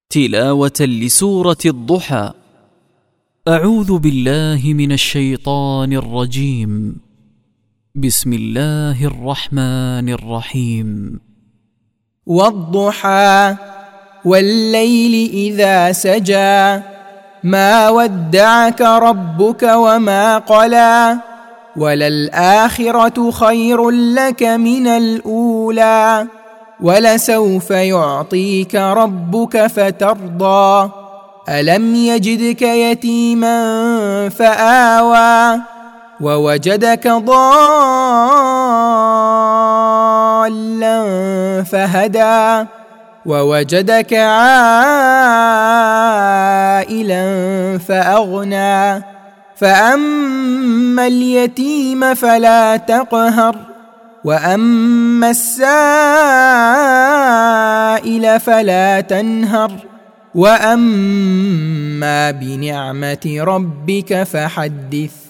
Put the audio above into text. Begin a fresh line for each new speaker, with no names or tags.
تلاوة لسورة الضحى. أعوذ بالله من الشيطان الرجيم. بسم الله الرحمن الرحيم.
والضحى والليل إذا سجى ما ودعك ربك وما قلى وللآخرة خير لك من الأولى ولسوف يعطيك ربك فترضى ألم يجدك يتيما فآوى ووجدك ضالا فهدى ووجدك عائلا فأغنى فأما اليتيم فلا تقهر وأما السائل فلا تنهر وأما بنعمة ربك فحدث.